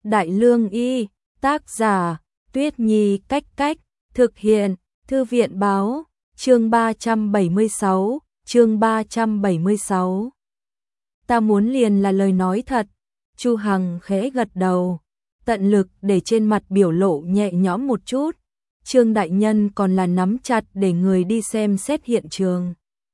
Đại Lương Y, tác giả, Tuyết Nhi Cách Cách, thực hiện, Thư viện Báo, chương 376, chương 376. Ta muốn liền là lời nói thật, Chu Hằng khẽ gật đầu, tận lực để trên mặt biểu lộ nhẹ nhõm một chút. Trương đại nhân còn là nắm chặt để người đi xem xét hiện trường.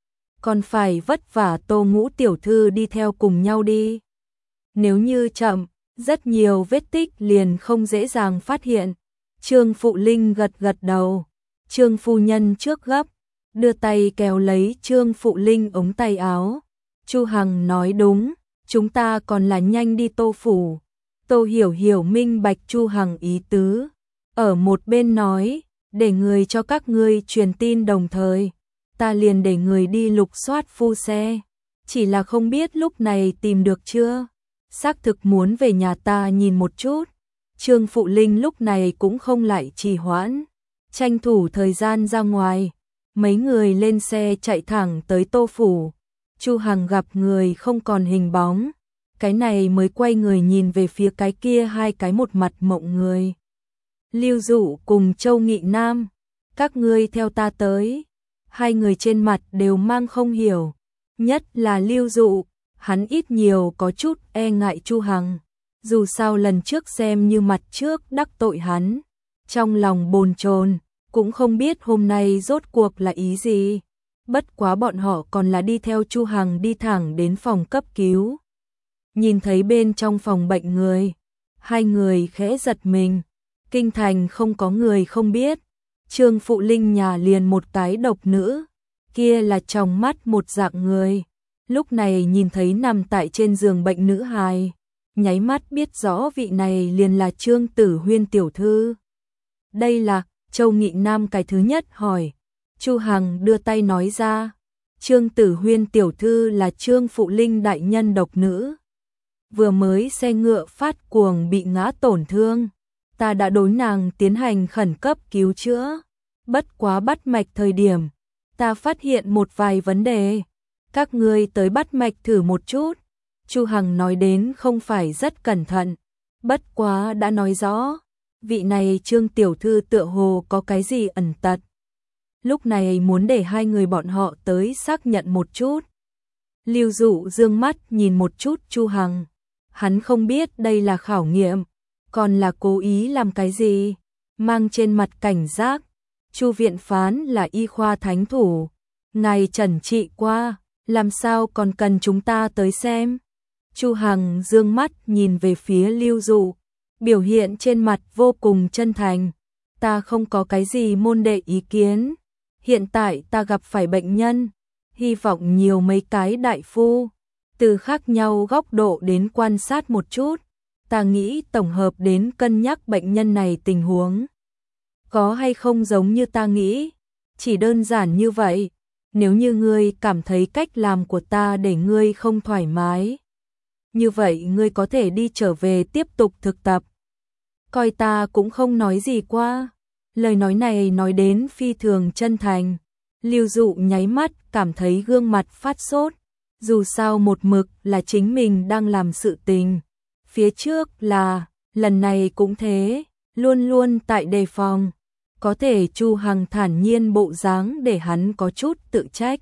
Còn phải vất vả Tô Ngũ tiểu thư đi theo cùng nhau đi. Nếu như chậm, rất nhiều vết tích liền không dễ dàng phát hiện. Trương Phụ Linh gật gật đầu. Trương phu nhân trước gấp, đưa tay kéo lấy Trương Phụ Linh ống tay áo. Chu Hằng nói đúng, chúng ta còn là nhanh đi Tô phủ. Tô Hiểu Hiểu minh bạch Chu Hằng ý tứ, ở một bên nói, để người cho các ngươi truyền tin đồng thời, ta liền để người đi lục soát phu xe, chỉ là không biết lúc này tìm được chưa, xác thực muốn về nhà ta nhìn một chút. Trương Phụ Linh lúc này cũng không lại trì hoãn, tranh thủ thời gian ra ngoài, mấy người lên xe chạy thẳng tới Tô phủ. Chu Hằng gặp người không còn hình bóng, cái này mới quay người nhìn về phía cái kia hai cái một mặt mộng người. Lưu Dụ cùng Châu Nghị Nam, các ngươi theo ta tới. Hai người trên mặt đều mang không hiểu, nhất là Lưu Dụ, hắn ít nhiều có chút e ngại Chu Hằng, dù sao lần trước xem như mặt trước đắc tội hắn, trong lòng bồn chồn, cũng không biết hôm nay rốt cuộc là ý gì. Bất quá bọn họ còn là đi theo Chu Hằng đi thẳng đến phòng cấp cứu. Nhìn thấy bên trong phòng bệnh người, hai người khẽ giật mình, kinh thành không có người không biết. Trương Phụ Linh nhà liền một cái độc nữ, kia là trong mắt một dạng người. Lúc này nhìn thấy nằm tại trên giường bệnh nữ hài, nháy mắt biết rõ vị này liền là Trương Tử Huyên tiểu thư. Đây là, Châu Nghị Nam cái thứ nhất hỏi. Chu Hằng đưa tay nói ra, Trương Tử Huyên tiểu thư là Trương Phụ Linh đại nhân độc nữ. Vừa mới xe ngựa phát cuồng bị ngã tổn thương, ta đã đối nàng tiến hành khẩn cấp cứu chữa. Bất quá bắt mạch thời điểm, ta phát hiện một vài vấn đề. Các ngươi tới bắt mạch thử một chút. Chu Hằng nói đến không phải rất cẩn thận, bất quá đã nói rõ, vị này Trương tiểu thư tựa hồ có cái gì ẩn tật. Lúc này muốn để hai người bọn họ tới xác nhận một chút. Lưu Dụ dương mắt nhìn một chút Chu Hằng, hắn không biết đây là khảo nghiệm, còn là cố ý làm cái gì, mang trên mặt cảnh giác. Chu viện phán là y khoa thánh thủ, ngài trần trị qua, làm sao còn cần chúng ta tới xem. Chu Hằng dương mắt nhìn về phía Lưu Dụ, biểu hiện trên mặt vô cùng chân thành. Ta không có cái gì môn đệ ý kiến, hiện tại ta gặp phải bệnh nhân, hy vọng nhiều mấy cái đại phu, từ khác nhau góc độ đến quan sát một chút. Ta nghĩ tổng hợp đến cân nhắc bệnh nhân này tình huống. Có hay không giống như ta nghĩ, chỉ đơn giản như vậy. Nếu như ngươi cảm thấy cách làm của ta để ngươi không thoải mái, như vậy ngươi có thể đi trở về tiếp tục thực tập. Coi ta cũng không nói gì qua. Lời nói này nói đến phi thường chân thành. Lưu Dụ nháy mắt cảm thấy gương mặt phát sốt. Dù sao một mực là chính mình đang làm sự tình. Phía trước là, lần này cũng thế, luôn luôn tại đề phòng. Có thể Chu Hằng thản nhiên bộ dáng để hắn có chút tự trách.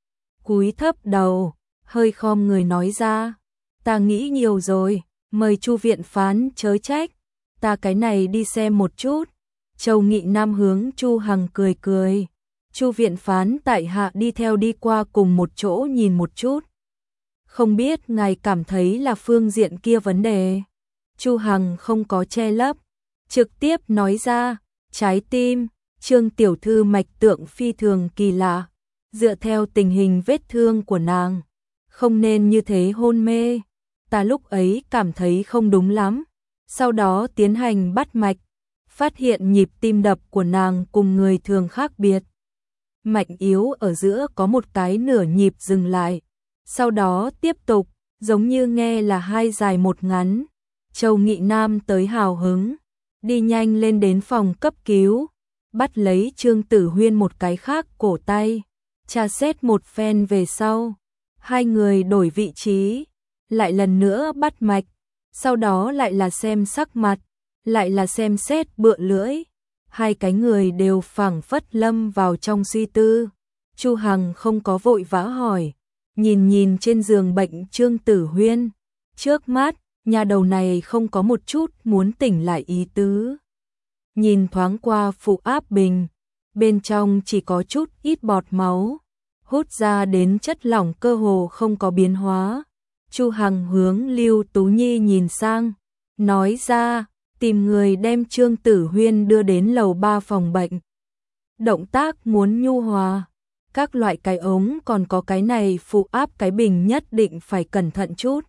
Cúi thấp đầu, hơi khom người nói ra, ta nghĩ nhiều rồi, mời Chu viện phán chớ trách, ta cái này đi xem một chút. Châu Nghị Nam hướng Chu Hằng cười cười. Chu viện phán tại hạ đi theo đi qua cùng một chỗ nhìn một chút. Không biết ngài cảm thấy là phương diện kia vấn đề. Chu Hằng không có che lấp, trực tiếp nói ra, trái tim, Trương tiểu thư mạch tượng phi thường kỳ lạ, dựa theo tình hình vết thương của nàng, không nên như thế hôn mê. Ta lúc ấy cảm thấy không đúng lắm, sau đó tiến hành bắt mạch, phát hiện nhịp tim đập của nàng cùng người thường khác biệt. Mạch yếu ở giữa có một cái nửa nhịp dừng lại, sau đó tiếp tục, giống như nghe là hai dài một ngắn. Châu Nghị Nam tới hào hứng, đi nhanh lên đến phòng cấp cứu, bắt lấy Trương Tử Huyên một cái khác cổ tay, tra xét một phen về sau, hai người đổi vị trí, lại lần nữa bắt mạch, sau đó lại là xem sắc mặt, lại là xem xét bựa lưỡi. Hai cái người đều phảng phất lâm vào trong suy tư. Chu Hằng không có vội vã hỏi, nhìn trên giường bệnh Trương Tử Huyên, trước mắt, nhà đầu này không có một chút muốn tỉnh lại ý tứ. Nhìn thoáng qua phụ áp bình, bên trong chỉ có chút ít bọt máu, hút ra đến chất lỏng cơ hồ không có biến hóa. Chu Hằng hướng Lưu Tú Nhi nhìn sang, nói ra, tìm người đem Trương Tử Huyên đưa đến lầu 3 phòng bệnh. Động tác muốn nhu hòa, các loại cái ống còn có cái này phụ áp cái bình nhất định phải cẩn thận chút.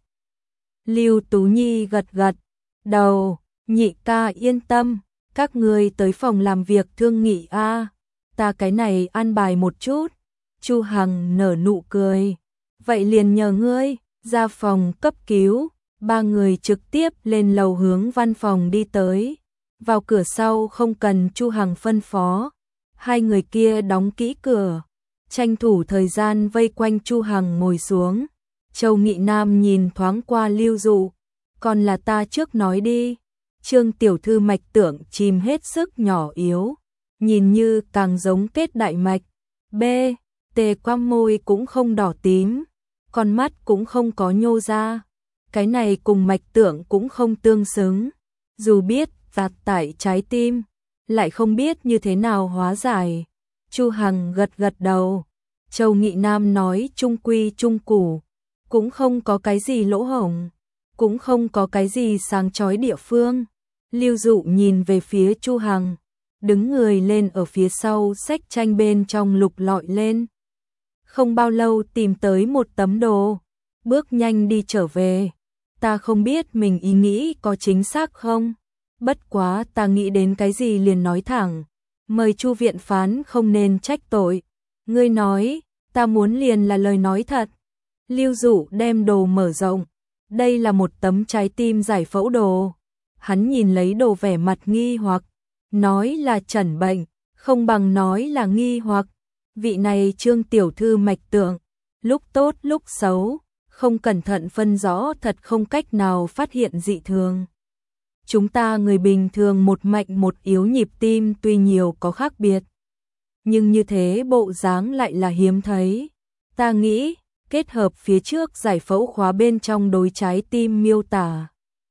Lưu Tú Nhi gật gật đầu, nhị ca yên tâm, các người tới phòng làm việc thương nghị a, ta cái này an bài một chút. Chu Hằng nở nụ cười, vậy liền nhờ ngươi. Ra phòng cấp cứu, ba người trực tiếp lên lầu hướng văn phòng đi tới. Vào cửa sau không cần Chu Hằng phân phó, hai người kia đóng kỹ cửa, tranh thủ thời gian vây quanh Chu Hằng ngồi xuống. Châu Nghị Nam nhìn thoáng qua Lưu Dụ, còn là ta trước nói đi. Trương tiểu thư mạch tưởng chìm hết sức nhỏ yếu, nhìn như càng giống kết đại mạch. B, tề qua môi cũng không đỏ tím, con mắt cũng không có nhô ra, cái này cùng mạch tưởng cũng không tương xứng. Dù biết tạt tại trái tim, lại không biết như thế nào hóa giải. Chu Hằng gật gật đầu. Châu Nghị Nam nói trung quy trung củ, cũng không có cái gì lỗ hổng, cũng không có cái gì sáng chói địa phương. Lưu Dụ nhìn về phía Chu Hằng, đứng người lên ở phía sau xách tranh bên trong lục lọi lên. Không bao lâu tìm tới một tấm đồ, bước nhanh đi trở về. Ta không biết mình ý nghĩ có chính xác không, bất quá ta nghĩ đến cái gì liền nói thẳng, mời Chu viện phán không nên trách tội. Ngươi nói, ta muốn liền là lời nói thật. Lưu Dụ đem đồ mở rộng, đây là một tấm trái tim giải phẫu đồ. Hắn nhìn lấy đồ vẻ mặt nghi hoặc, nói là chẩn bệnh, không bằng nói là nghi hoặc. Vị này Trương tiểu thư mạch tượng, lúc tốt lúc xấu, không cẩn thận phân rõ thật không cách nào phát hiện dị thường. Chúng ta người bình thường một mạnh một yếu nhịp tim tuy nhiều có khác biệt, nhưng như thế bộ dáng lại là hiếm thấy. Ta nghĩ, kết hợp phía trước giải phẫu khóa bên trong đối trái tim miêu tả.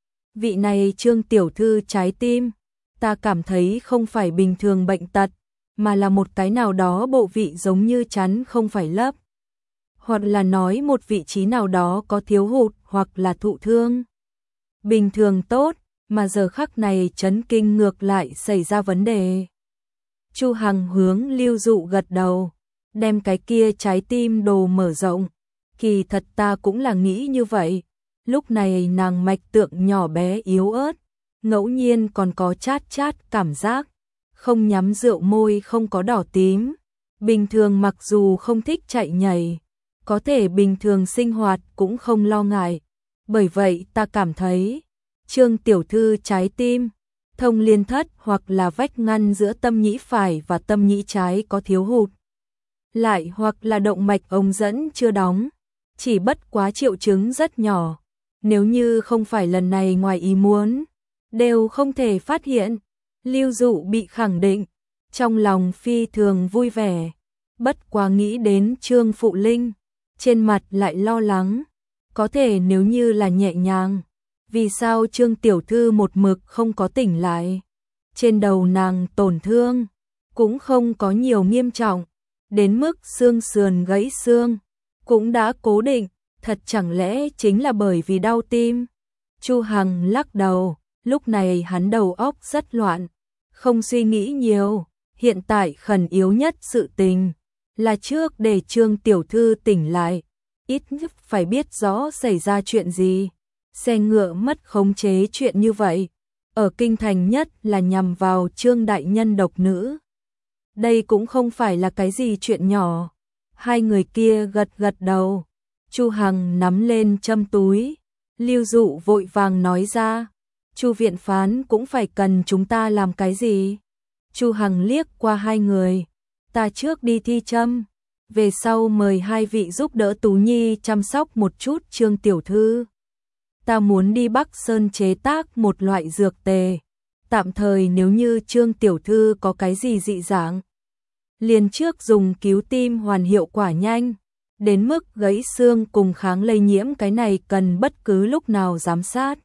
Vị này Trương tiểu thư trái tim, ta cảm thấy không phải bình thường bệnh tật, mà là một cái nào đó bộ vị giống như chắn không phải lấp. Hoặc là nói một vị trí nào đó có thiếu hụt hoặc là thụ thương. Bình thường tốt, mà giờ khắc này chấn kinh ngược lại xảy ra vấn đề. Chu Hằng hướng Lưu Dụ gật đầu, đem cái kia trái tim đồ mở rộng. Kỳ thật ta cũng là nghĩ như vậy. Lúc này nàng mạch tượng nhỏ bé yếu ớt, ngẫu nhiên còn có chát chát cảm giác, không nhắm rượu môi không có đỏ tím. Bình thường mặc dù không thích chạy nhảy, có thể bình thường sinh hoạt cũng không lo ngại. Bởi vậy ta cảm thấy, Trương tiểu thư trái tim, thông liên thất hoặc là vách ngăn giữa tâm nhĩ phải và tâm nhĩ trái có thiếu hụt. Lại hoặc là động mạch ống dẫn chưa đóng, chỉ bất quá triệu chứng rất nhỏ. Nếu như không phải lần này ngoài ý muốn, đều không thể phát hiện. Lưu Dụ bị khẳng định, trong lòng phi thường vui vẻ. Bất quá nghĩ đến Trương Phụ Linh, trên mặt lại lo lắng. Có thể nếu như là nhẹ nhàng, vì sao Trương tiểu thư một mực không có tỉnh lại? Trên đầu nàng tổn thương, cũng không có nhiều nghiêm trọng, đến mức xương sườn gãy xương, cũng đã cố định, thật chẳng lẽ chính là bởi vì đau tim? Chu Hằng lắc đầu, lúc này hắn đầu óc rất loạn, không suy nghĩ nhiều, hiện tại khẩn yếu nhất sự tình là trước để Trương tiểu thư tỉnh lại, ít nhất phải biết rõ xảy ra chuyện gì. Xe ngựa mất khống chế chuyện như vậy, ở kinh thành nhất là nhằm vào Trương đại nhân độc nữ. Đây cũng không phải là cái gì chuyện nhỏ. Hai người kia gật gật đầu. Chu Hằng nắm lên châm túi, Lưu Dụ vội vàng nói ra, Chu viện phán cũng phải cần chúng ta làm cái gì? Chu Hằng liếc qua hai người, ta trước đi thi châm, về sau mời hai vị giúp đỡ Tú Nhi chăm sóc một chút Trương tiểu thư. ta muốn đi Bắc Sơn chế tác một loại dược tề. Tạm thời nếu như Trương tiểu thư có cái gì dị dạng, liền trước dùng cứu tim hoàn hiệu quả nhanh, đến mức gãy xương cùng kháng lây nhiễm cái này cần bất cứ lúc nào giám sát.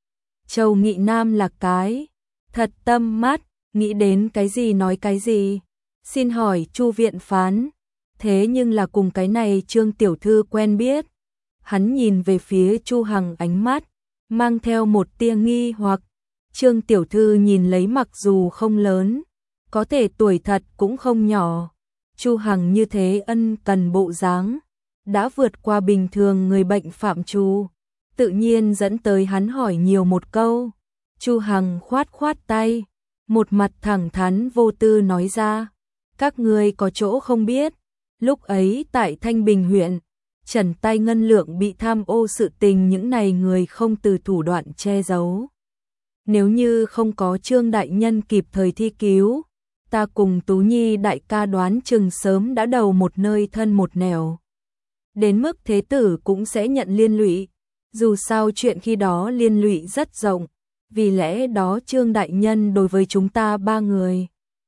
Châu Nghị Nam là cái thật tâm mắt, nghĩ đến cái gì nói cái gì. Xin hỏi Chu viện phán, thế nhưng là cùng cái này Trương tiểu thư quen biết. Hắn nhìn về phía Chu Hằng, ánh mắt mang theo một tia nghi hoặc. Trương tiểu thư nhìn lấy mặc dù không lớn, có thể tuổi thật cũng không nhỏ. Chu Hằng như thế ân cần bộ dáng, đã vượt qua bình thường người bệnh phạm trù, tự nhiên dẫn tới hắn hỏi nhiều một câu. Chu Hằng khoát khoát tay, một mặt thẳng thắn vô tư nói ra, các ngươi có chỗ không biết, lúc ấy tại Thanh Bình huyện, Trần Tay Ngân Lượng bị tham ô sự tình, những này người không từ thủ đoạn che giấu. Nếu như không có Trương đại nhân kịp thời thi cứu, ta cùng Tú Nhi đại ca đoán chừng sớm đã đầu một nơi thân một nẻo. Đến mức thế tử cũng sẽ nhận liên lụy, dù sao chuyện khi đó liên lụy rất rộng, vì lẽ đó Trương đại nhân đối với chúng ta ba người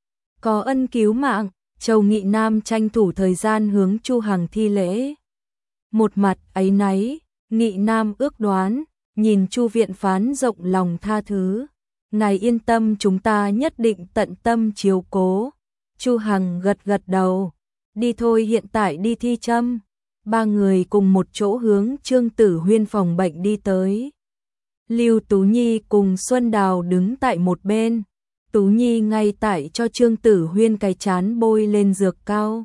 có ân cứu mạng. Châu Nghị Nam tranh thủ thời gian hướng Chu Hằng thi lễ, một mặt áy náy. Nghị Nam ước đoán, nhìn Chu viện phán rộng lòng tha thứ, ngài yên tâm, chúng ta nhất định tận tâm chiếu cố. Chu Hằng gật gật đầu, đi thôi, hiện tại đi thi châm. Ba người cùng một chỗ hướng Trương Tử Huyên phòng bệnh đi tới. Lưu Tú Nhi cùng Xuân Đào đứng tại một bên. Tú Nhi ngay tại cho Trương Tử Huyên cái chán bôi lên dược cao.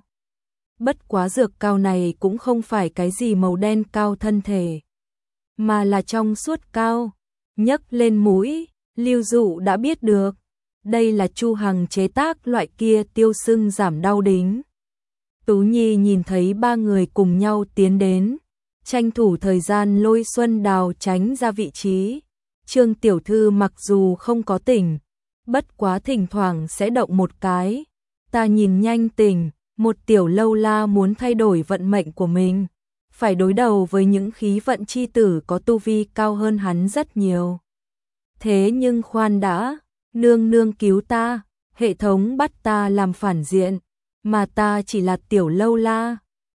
Bất quá dược cao này cũng không phải cái gì màu đen cao thân thể, mà là trong suốt cao. Nhấc lên mũi, Lưu Dụ đã biết được, đây là Chu Hằng chế tác loại kia tiêu sưng giảm đau đính. Tú Nhi nhìn thấy ba người cùng nhau tiến đến, tranh thủ thời gian lôi Xuân Đào tránh ra vị trí. Trương tiểu thư mặc dù không có tỉnh, bất quá thỉnh thoảng sẽ động một cái, ta nhìn nhanh tỉnh. Một tiểu lâu la muốn thay đổi vận mệnh của mình, phải đối đầu với những khí vận chi tử có tu vi cao hơn hắn rất nhiều. Thế nhưng khoan đã, nương nương cứu ta, hệ thống bắt ta làm phản diện, mà ta chỉ là tiểu lâu la,